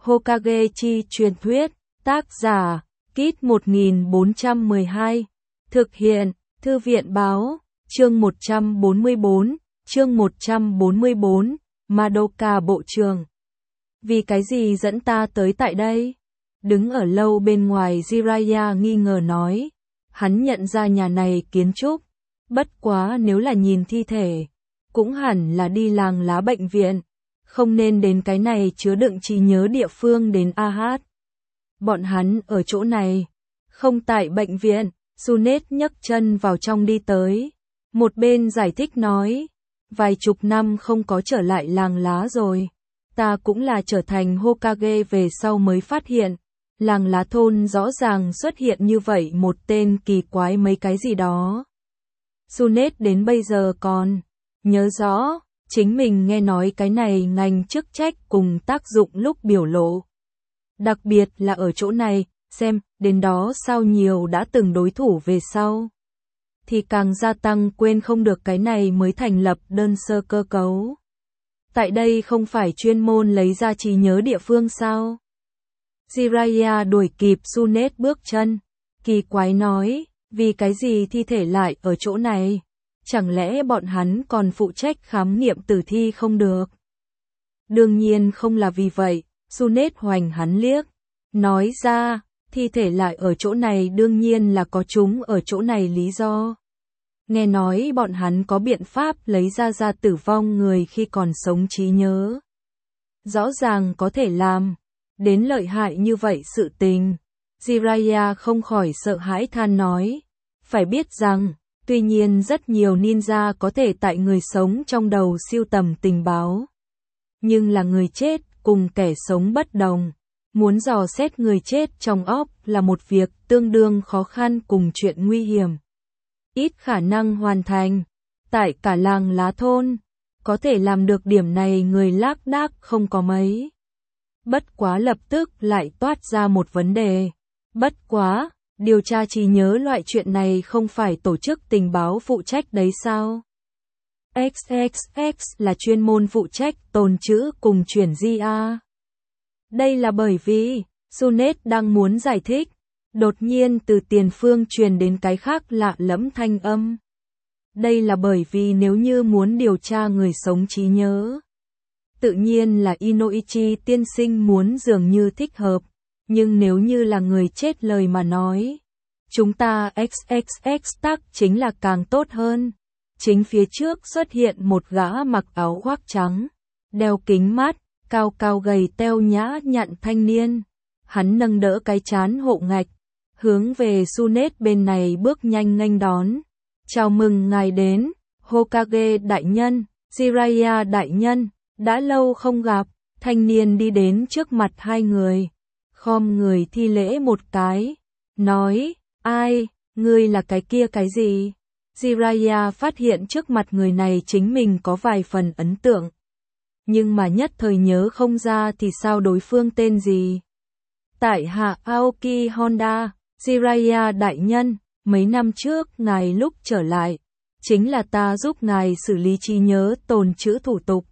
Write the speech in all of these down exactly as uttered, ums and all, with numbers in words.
Hokage chi truyền thuyết, tác giả, Kit một nghìn bốn trăm mười hai, thực hiện, Thư viện báo, chương một trăm bốn mươi tư, chương một trăm bốn mươi tư, Madoka bộ trưởng. Vì cái gì dẫn ta tới tại đây? Đứng ở lâu bên ngoài Jiraiya nghi ngờ nói, hắn nhận ra nhà này kiến trúc, bất quá nếu là nhìn thi thể, cũng hẳn là đi làng lá bệnh viện, không nên đến cái này chứa đựng trí nhớ địa phương đến a hát. Bọn hắn ở chỗ này, không tại bệnh viện. Tsunade nhấc chân vào trong đi tới, một bên giải thích nói, vài chục năm không có trở lại làng lá rồi, ta cũng là trở thành Hokage về sau mới phát hiện, làng lá thôn rõ ràng xuất hiện như vậy một tên kỳ quái mấy cái gì đó. Tsunade đến bây giờ còn nhớ rõ, chính mình nghe nói cái này ngành chức trách cùng tác dụng lúc biểu lộ. Đặc biệt là ở chỗ này, xem, đến đó sao nhiều đã từng đối thủ về sau. Thì càng gia tăng quên không được cái này mới thành lập đơn sơ cơ cấu. Tại đây không phải chuyên môn lấy ra trí nhớ địa phương sao? Jiraiya đuổi kịp Tsunade bước chân, kỳ quái nói, vì cái gì thi thể lại ở chỗ này? Chẳng lẽ bọn hắn còn phụ trách khám nghiệm tử thi không được? Đương nhiên không là vì vậy, Tsunade hoành hắn liếc, nói ra, thi thể lại ở chỗ này đương nhiên là có chúng ở chỗ này lý do. Nghe nói bọn hắn có biện pháp lấy ra ra tử vong người khi còn sống trí nhớ. Rõ ràng có thể làm, đến lợi hại như vậy sự tình. Jiraiya không khỏi sợ hãi than nói, phải biết rằng, tuy nhiên rất nhiều ninja có thể tại người sống trong đầu siêu tầm tình báo. Nhưng là người chết cùng kẻ sống bất đồng. Muốn dò xét người chết trong óc là một việc tương đương khó khăn cùng chuyện nguy hiểm. Ít khả năng hoàn thành. Tại cả làng lá thôn, có thể làm được điểm này người lác đác không có mấy. Bất quá lập tức lại toát ra một vấn đề. Bất quá, điều tra trí nhớ loại chuyện này không phải tổ chức tình báo phụ trách đấy sao? ích ích ích là chuyên môn phụ trách tồn trữ cùng chuyển di a. Đây là bởi vì, Tsunade đang muốn giải thích, đột nhiên từ tiền phương truyền đến cái khác lạ lẫm thanh âm. Đây là bởi vì nếu như muốn điều tra người sống trí nhớ, tự nhiên là Inoichi tiên sinh muốn dường như thích hợp, nhưng nếu như là người chết lời mà nói, chúng ta ích ích ích tác chính là càng tốt hơn. Chính phía trước xuất hiện một gã mặc áo khoác trắng, đeo kính mát, cao cao gầy teo nhã nhặn thanh niên. Hắn nâng đỡ cái trán hộ ngạch, hướng về Tsunade bên này bước nhanh nghênh đón. Chào mừng ngài đến, Hokage đại nhân, Jiraiya đại nhân, đã lâu không gặp. Thanh niên đi đến trước mặt hai người, khom người thi lễ một cái, nói, ai, ngươi là cái kia cái gì? Jiraiya phát hiện trước mặt người này chính mình có vài phần ấn tượng. Nhưng mà nhất thời nhớ không ra thì sao đối phương tên gì. Tại hạ Aoki Honda, Jiraiya đại nhân, mấy năm trước ngài lúc trở lại, chính là ta giúp ngài xử lý trí nhớ tồn trữ thủ tục.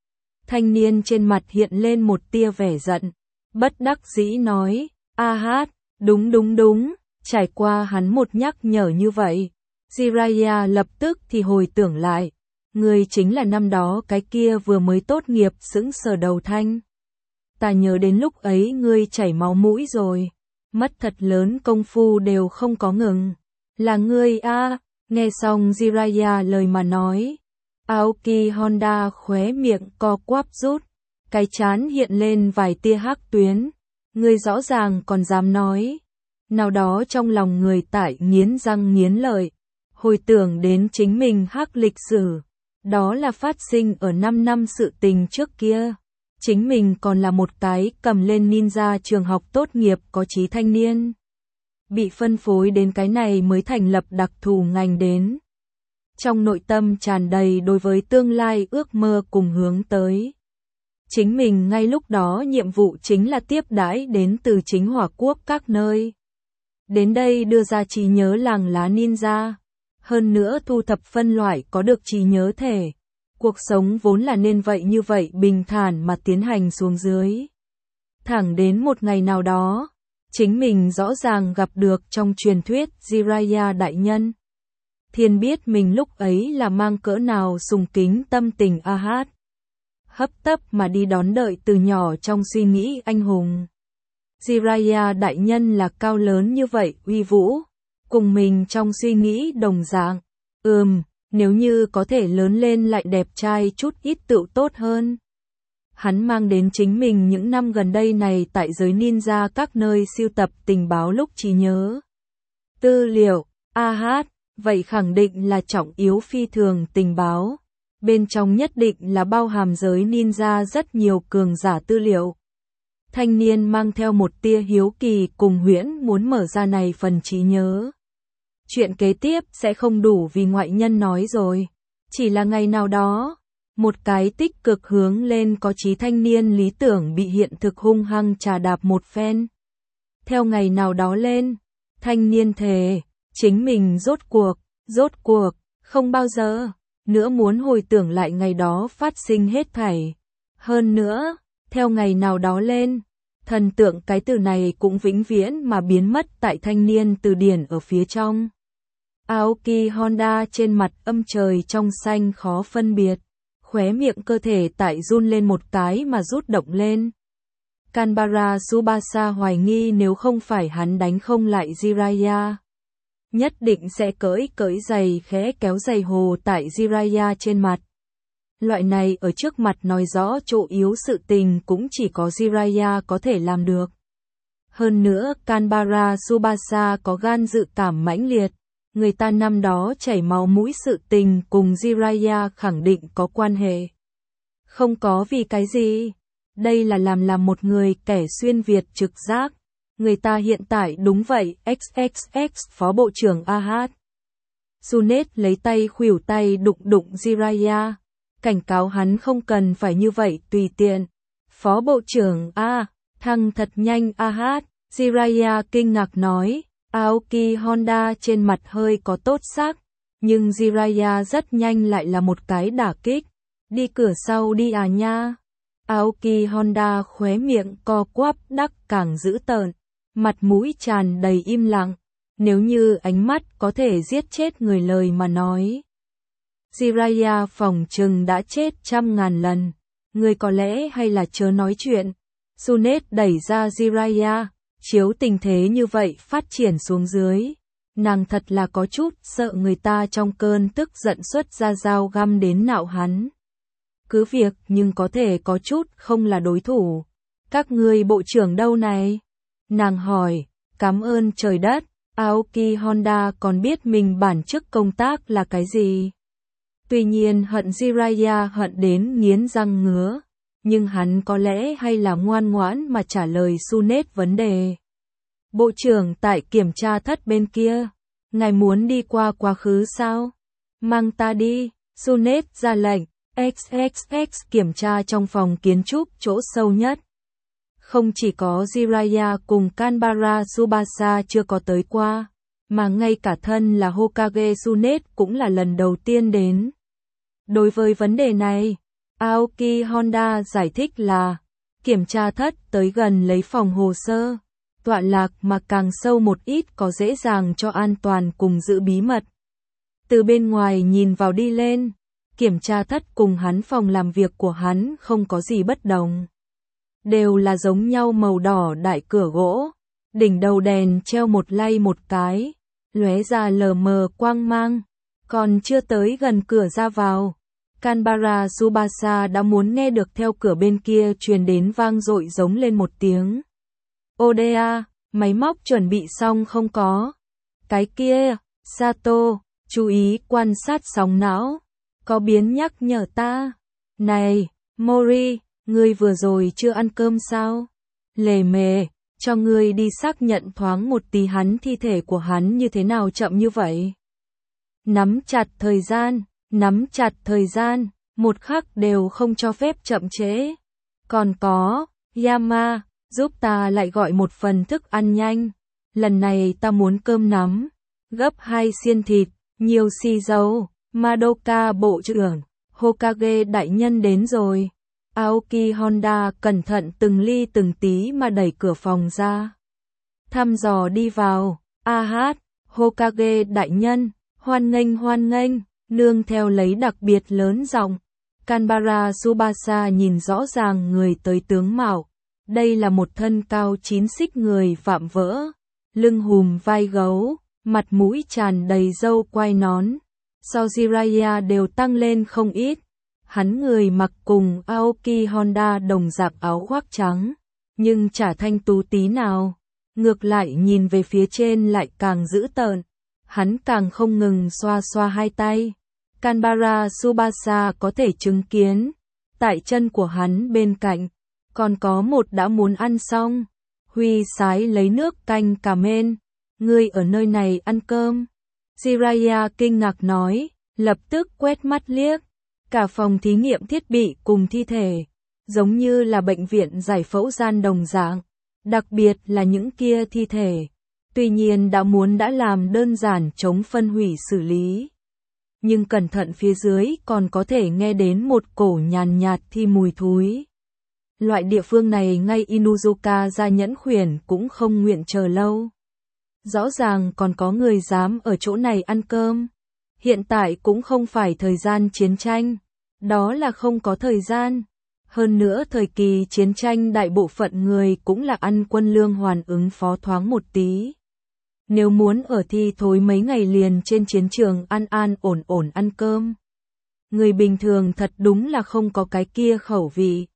Thanh niên trên mặt hiện lên một tia vẻ giận, bất đắc dĩ nói, a hát, đúng đúng đúng, trải qua hắn một nhắc nhở như vậy. Jiraiya lập tức thì hồi tưởng lại, người chính là năm đó cái kia vừa mới tốt nghiệp sững sờ đầu thanh. Ta nhớ đến lúc ấy ngươi chảy máu mũi rồi, mất thật lớn công phu đều không có ngừng. Là ngươi a? Nghe xong Jiraiya lời mà nói, Aoki Honda khóe miệng co quắp rút, cái trán hiện lên vài tia hắc tuyến. Ngươi rõ ràng còn dám nói. Nào đó trong lòng người tại nghiến răng nghiến lợi. Hồi tưởng đến chính mình hắc lịch sử, đó là phát sinh ở năm năm sự tình trước kia. Chính mình còn là một cái cầm lên ninja trường học tốt nghiệp có chí thanh niên. Bị phân phối đến cái này mới thành lập đặc thù ngành đến. Trong nội tâm tràn đầy đối với tương lai ước mơ cùng hướng tới. Chính mình ngay lúc đó nhiệm vụ chính là tiếp đãi đến từ chính hỏa quốc các nơi. Đến đây đưa ra trí nhớ làng lá ninja. Hơn nữa thu thập phân loại có được trí nhớ thể. Cuộc sống vốn là nên vậy như vậy bình thản mà tiến hành xuống dưới. Thẳng đến một ngày nào đó, chính mình rõ ràng gặp được trong truyền thuyết Jiraiya đại nhân. Thiên biết mình lúc ấy là mang cỡ nào sùng kính tâm tình a hát. Hấp tấp mà đi đón đợi từ nhỏ trong suy nghĩ anh hùng. Jiraiya đại nhân là cao lớn như vậy, uy vũ, cùng mình trong suy nghĩ đồng dạng. Ừm, nếu như có thể lớn lên lại đẹp trai chút ít tựu tốt hơn. Hắn mang đến chính mình những năm gần đây này tại giới ninja các nơi sưu tập tình báo lúc trí nhớ. Tư liệu, a hát, vậy khẳng định là trọng yếu phi thường tình báo. Bên trong nhất định là bao hàm giới ninja rất nhiều cường giả tư liệu. Thanh niên mang theo một tia hiếu kỳ cùng huyễn muốn mở ra này phần trí nhớ. Chuyện kế tiếp sẽ không đủ vì ngoại nhân nói rồi. Chỉ là ngày nào đó, một cái tích cực hướng lên có chí thanh niên lý tưởng bị hiện thực hung hăng trà đạp một phen. Theo ngày nào đó lên, thanh niên thề, chính mình rốt cuộc, rốt cuộc, không bao giờ nữa muốn hồi tưởng lại ngày đó phát sinh hết thảy. Hơn nữa, theo ngày nào đó lên, thần tượng cái từ này cũng vĩnh viễn mà biến mất tại thanh niên từ điển ở phía trong. Aoki Honda trên mặt âm trời trong xanh khó phân biệt, khóe miệng cơ thể tại run lên một cái mà rút động lên. Kanbara Tsubasa hoài nghi nếu không phải hắn đánh không lại Jiraiya, nhất định sẽ cởi cởi giày khẽ kéo giày hồ tại Jiraiya trên mặt. Loại này ở trước mặt nói rõ chỗ yếu sự tình cũng chỉ có Jiraiya có thể làm được. Hơn nữa Kanbara Tsubasa có gan dự cảm mãnh liệt, người ta năm đó chảy máu mũi sự tình cùng Jiraiya khẳng định có quan hệ. Không có vì cái gì, đây là làm làm một người kẻ xuyên Việt trực giác. Người ta hiện tại đúng vậy, ích ích ích Phó Bộ trưởng a hát. Sunet lấy tay khuỷu tay đụng đụng Jiraiya, cảnh cáo hắn không cần phải như vậy tùy tiện. Phó Bộ trưởng A, thăng thật nhanh a hát, Jiraiya kinh ngạc nói, Aoki Honda trên mặt hơi có tốt sắc, nhưng Jiraiya rất nhanh lại là một cái đả kích. Đi cửa sau đi à nha. Aoki Honda khóe miệng co quắp đắc càng dữ tợn, mặt mũi tràn đầy im lặng, nếu như ánh mắt có thể giết chết người lời mà nói. Jiraiya phỏng chừng đã chết trăm ngàn lần, người có lẽ hay là chớ nói chuyện. Sunet đẩy ra Jiraiya, chiếu tình thế như vậy phát triển xuống dưới. Nàng thật là có chút sợ người ta trong cơn tức giận xuất ra dao găm đến nạo hắn. Cứ việc nhưng có thể có chút không là đối thủ. Các ngươi bộ trưởng đâu này? Nàng hỏi, cảm ơn trời đất, Aoki Honda còn biết mình bản chức công tác là cái gì. Tuy nhiên hận Jiraiya hận đến nghiến răng ngứa, nhưng hắn có lẽ hay là ngoan ngoãn mà trả lời Sunet vấn đề. Bộ trưởng tại kiểm tra thất bên kia, ngài muốn đi qua quá khứ sao? Mang ta đi, Sunet ra lệnh, ích ích ích kiểm tra trong phòng kiến trúc chỗ sâu nhất. Không chỉ có Jiraiya cùng Kanbara Tsubasa chưa có tới qua, mà ngay cả thân là Hokage Sunet cũng là lần đầu tiên đến. Đối với vấn đề này, Aoki Honda giải thích là, kiểm tra thất tới gần lấy phòng hồ sơ, tọa lạc mà càng sâu một ít có dễ dàng cho an toàn cùng giữ bí mật. Từ bên ngoài nhìn vào đi lên, kiểm tra thất cùng hắn phòng làm việc của hắn không có gì bất đồng. Đều là giống nhau màu đỏ đại cửa gỗ, đỉnh đầu đèn treo một lay một cái, lóe ra lờ mờ quang mang, còn chưa tới gần cửa ra vào. Kanbara Tsubasa đã muốn nghe được theo cửa bên kia truyền đến vang dội giống lên một tiếng. Oda, máy móc chuẩn bị xong không có? Cái kia, Sato, chú ý quan sát sóng não, có biến nhắc nhở ta. Này, Mori, ngươi vừa rồi chưa ăn cơm sao? Lề mề, cho ngươi đi xác nhận thoáng một tí hắn thi thể của hắn như thế nào chậm như vậy. Nắm chặt thời gian, nắm chặt thời gian, một khắc đều không cho phép chậm trễ. Còn có, Yama, giúp ta lại gọi một phần thức ăn nhanh. Lần này ta muốn cơm nắm, gấp hai xiên thịt, nhiều xì dầu. Madoka bộ trưởng, Hokage đại nhân đến rồi. Aoki Honda cẩn thận từng ly từng tí mà đẩy cửa phòng ra. Thăm dò đi vào. A hát, Hokage đại nhân, hoan nghênh hoan nghênh, nương theo lấy đặc biệt lớn giọng. Kanbara Tsubasa nhìn rõ ràng người tới tướng mạo. Đây là một thân cao chín xích người vạm vỡ, lưng hùm vai gấu, mặt mũi tràn đầy râu quai nón. So Jiraiya đều tăng lên không ít. Hắn người mặc cùng Aoki Honda đồng dạng áo khoác trắng, nhưng chả thanh tú tí nào. Ngược lại nhìn về phía trên lại càng dữ tợn. Hắn càng không ngừng xoa xoa hai tay. Kanbara Tsubasa có thể chứng kiến, tại chân của hắn bên cạnh, còn có một đã muốn ăn xong. Huy sái lấy nước canh cà mên. Ngươi ở nơi này ăn cơm. Jiraiya kinh ngạc nói, lập tức quét mắt liếc. Cả phòng thí nghiệm thiết bị cùng thi thể, giống như là bệnh viện giải phẫu gian đồng dạng. Đặc biệt là những kia thi thể. Tuy nhiên đã muốn đã làm đơn giản chống phân hủy xử lý. Nhưng cẩn thận phía dưới còn có thể nghe đến một cổ nhàn nhạt thi mùi thúi. Loại địa phương này ngay Inuzuka gia nhẫn khuyển cũng không nguyện chờ lâu. Rõ ràng còn có người dám ở chỗ này ăn cơm. Hiện tại cũng không phải thời gian chiến tranh. Đó là không có thời gian. Hơn nữa thời kỳ chiến tranh đại bộ phận người cũng là ăn quân lương hoàn ứng phó thoáng một tí. Nếu muốn ở thi thối mấy ngày liền trên chiến trường ăn an ổn ổn ăn cơm. Người bình thường thật đúng là không có cái kia khẩu vị.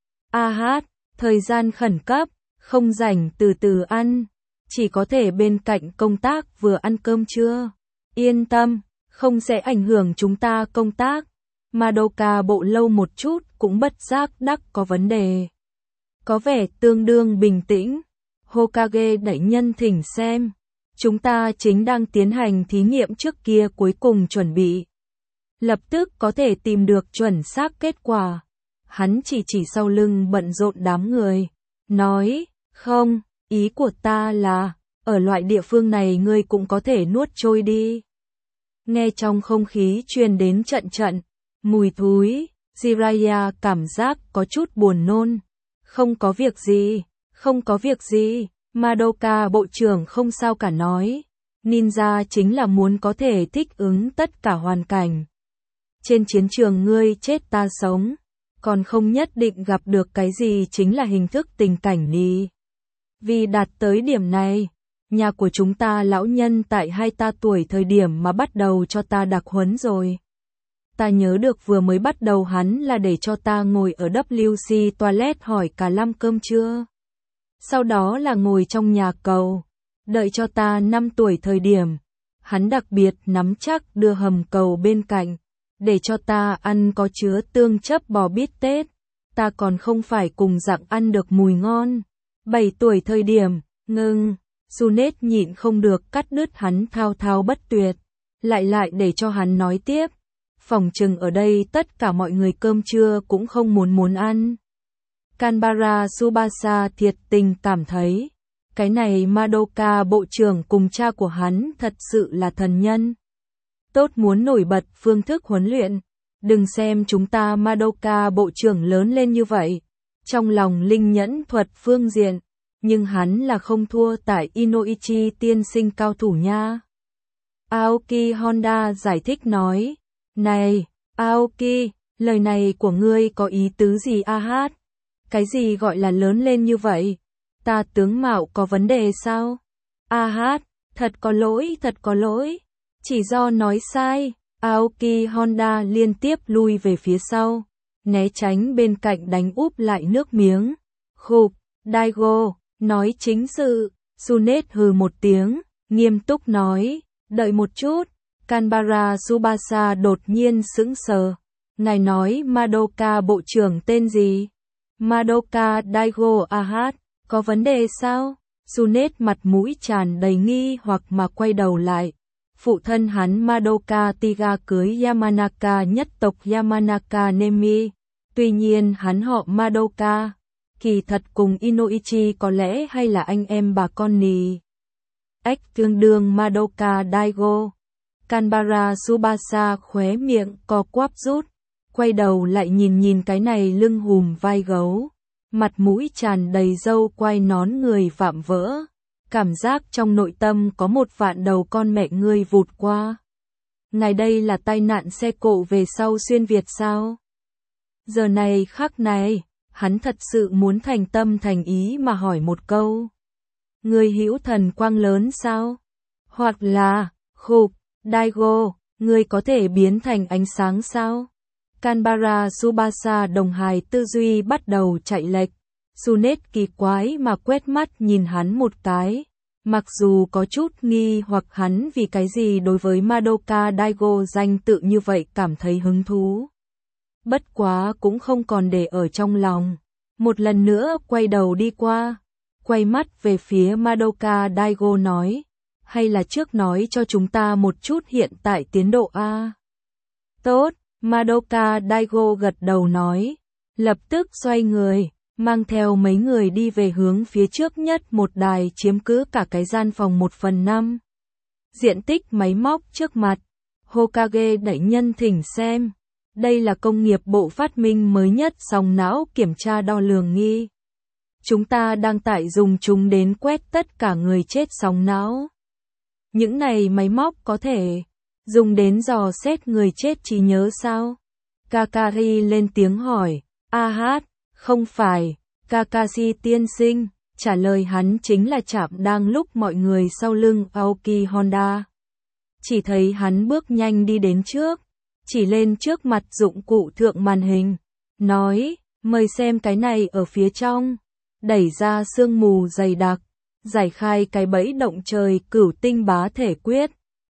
A hát, thời gian khẩn cấp, không rảnh từ từ ăn. Chỉ có thể bên cạnh công tác vừa ăn cơm trưa. Yên tâm, không sẽ ảnh hưởng chúng ta công tác. Madoka bộ lâu một chút cũng bất giác đắc có vấn đề. Có vẻ tương đương bình tĩnh. Hokage đại nhân thỉnh xem. Chúng ta chính đang tiến hành thí nghiệm trước kia cuối cùng chuẩn bị. Lập tức có thể tìm được chuẩn xác kết quả. Hắn chỉ chỉ sau lưng bận rộn đám người. Nói, không, ý của ta là, ở loại địa phương này ngươi cũng có thể nuốt trôi đi. Nghe trong không khí truyền đến trận trận mùi thúi, Jiraiya cảm giác có chút buồn nôn. Không có việc gì, không có việc gì, Madoka bộ trưởng không sao cả nói. Ninja chính là muốn có thể thích ứng tất cả hoàn cảnh. Trên chiến trường ngươi chết ta sống, còn không nhất định gặp được cái gì chính là hình thức tình cảnh đi. Vì đạt tới điểm này, nhà của chúng ta lão nhân tại hai ta tuổi thời điểm mà bắt đầu cho ta đặc huấn rồi. Ta nhớ được vừa mới bắt đầu hắn là để cho ta ngồi ở W C toilet hỏi cả năm cơm trưa. Sau đó là ngồi trong nhà cầu, đợi cho ta năm tuổi thời điểm. Hắn đặc biệt nắm chắc đưa hầm cầu bên cạnh, để cho ta ăn có chứa tương chấp bò bít tết. Ta còn không phải cùng dạng ăn được mùi ngon. Bảy tuổi thời điểm, ngưng, Sunet nhịn không được cắt đứt hắn thao thao bất tuyệt. Lại lại để cho hắn nói tiếp. Phòng trừng ở đây tất cả mọi người cơm trưa cũng không muốn muốn ăn. Kanbara Tsubasa thiệt tình cảm thấy, cái này Madoka bộ trưởng cùng cha của hắn thật sự là thần nhân. Tốt muốn nổi bật phương thức huấn luyện. Đừng xem chúng ta Madoka bộ trưởng lớn lên như vậy. Trong lòng linh nhẫn thuật phương diện, nhưng hắn là không thua tại Inoichi tiên sinh cao thủ nha. Aoki Honda giải thích nói. Này, Aoki, lời này của ngươi có ý tứ gì a hát? Cái gì gọi là lớn lên như vậy? Ta tướng mạo có vấn đề sao? A hát, thật có lỗi, thật có lỗi. Chỉ do nói sai. Aoki Honda liên tiếp lui về phía sau, né tránh bên cạnh đánh úp lại nước miếng. Khục, Daigo, nói chính sự. Sunet hừ một tiếng, nghiêm túc nói, đợi một chút. Kanbara Tsubasa đột nhiên sững sờ. Ngài nói Madoka bộ trưởng tên gì? Madoka Daigo a hát, có vấn đề sao? Sunet mặt mũi tràn đầy nghi hoặc mà quay đầu lại. Phụ thân hắn Madoka Tiga cưới Yamanaka nhất tộc Yamanaka Nemi. Tuy nhiên hắn họ Madoka, kỳ thật cùng Inoichi có lẽ hay là anh em bà con nì. Ếch tương đương Madoka Daigo. Kanbara Tsubasa khóe miệng co quắp rút. quay đầu lại nhìn nhìn cái này lưng hùm vai gấu, mặt mũi tràn đầy râu quai nón người vạm vỡ, cảm giác trong nội tâm có một vạn đầu con mẹ ngươi vụt qua. Ngài đây là tai nạn xe cộ về sau xuyên Việt sao? Giờ này khắc này, hắn thật sự muốn thành tâm thành ý mà hỏi một câu. Ngươi hữu thần quang lớn sao? Hoặc là, khục, Daigo, ngươi có thể biến thành ánh sáng sao? Canberra Tsubasa đồng hài tư duy bắt đầu chạy lệch. Sunet kỳ quái mà quét mắt nhìn hắn một cái. Mặc dù có chút nghi hoặc hắn vì cái gì đối với Madoka Daigo danh tự như vậy cảm thấy hứng thú. Bất quá cũng không còn để ở trong lòng. Một lần nữa quay đầu đi qua. Quay mắt về phía Madoka Daigo nói. Hay là trước nói cho chúng ta một chút hiện tại tiến độ a? Tốt, Madoka Daigo gật đầu nói. Lập tức xoay người, mang theo mấy người đi về hướng phía trước nhất một đài chiếm cứ cả cái gian phòng một phần năm. Diện tích máy móc trước mặt. Hokage đẩy nhân thỉnh xem. Đây là công nghiệp bộ phát minh mới nhất sóng não kiểm tra đo lường nghi. Chúng ta đang tải dùng chúng đến quét tất cả người chết sóng não. Những này máy móc có thể dùng đến dò xét người chết trí nhớ sao? Kakari lên tiếng hỏi. A hát, không phải, Kakashi tiên sinh, trả lời hắn chính là Trạm đang lúc mọi người sau lưng Aoki Honda. Chỉ thấy hắn bước nhanh đi đến trước, chỉ lên trước mặt dụng cụ thượng màn hình, nói, mời xem cái này ở phía trong, đẩy ra sương mù dày đặc, giải khai cái bẫy động trời cửu tinh bá thể quyết.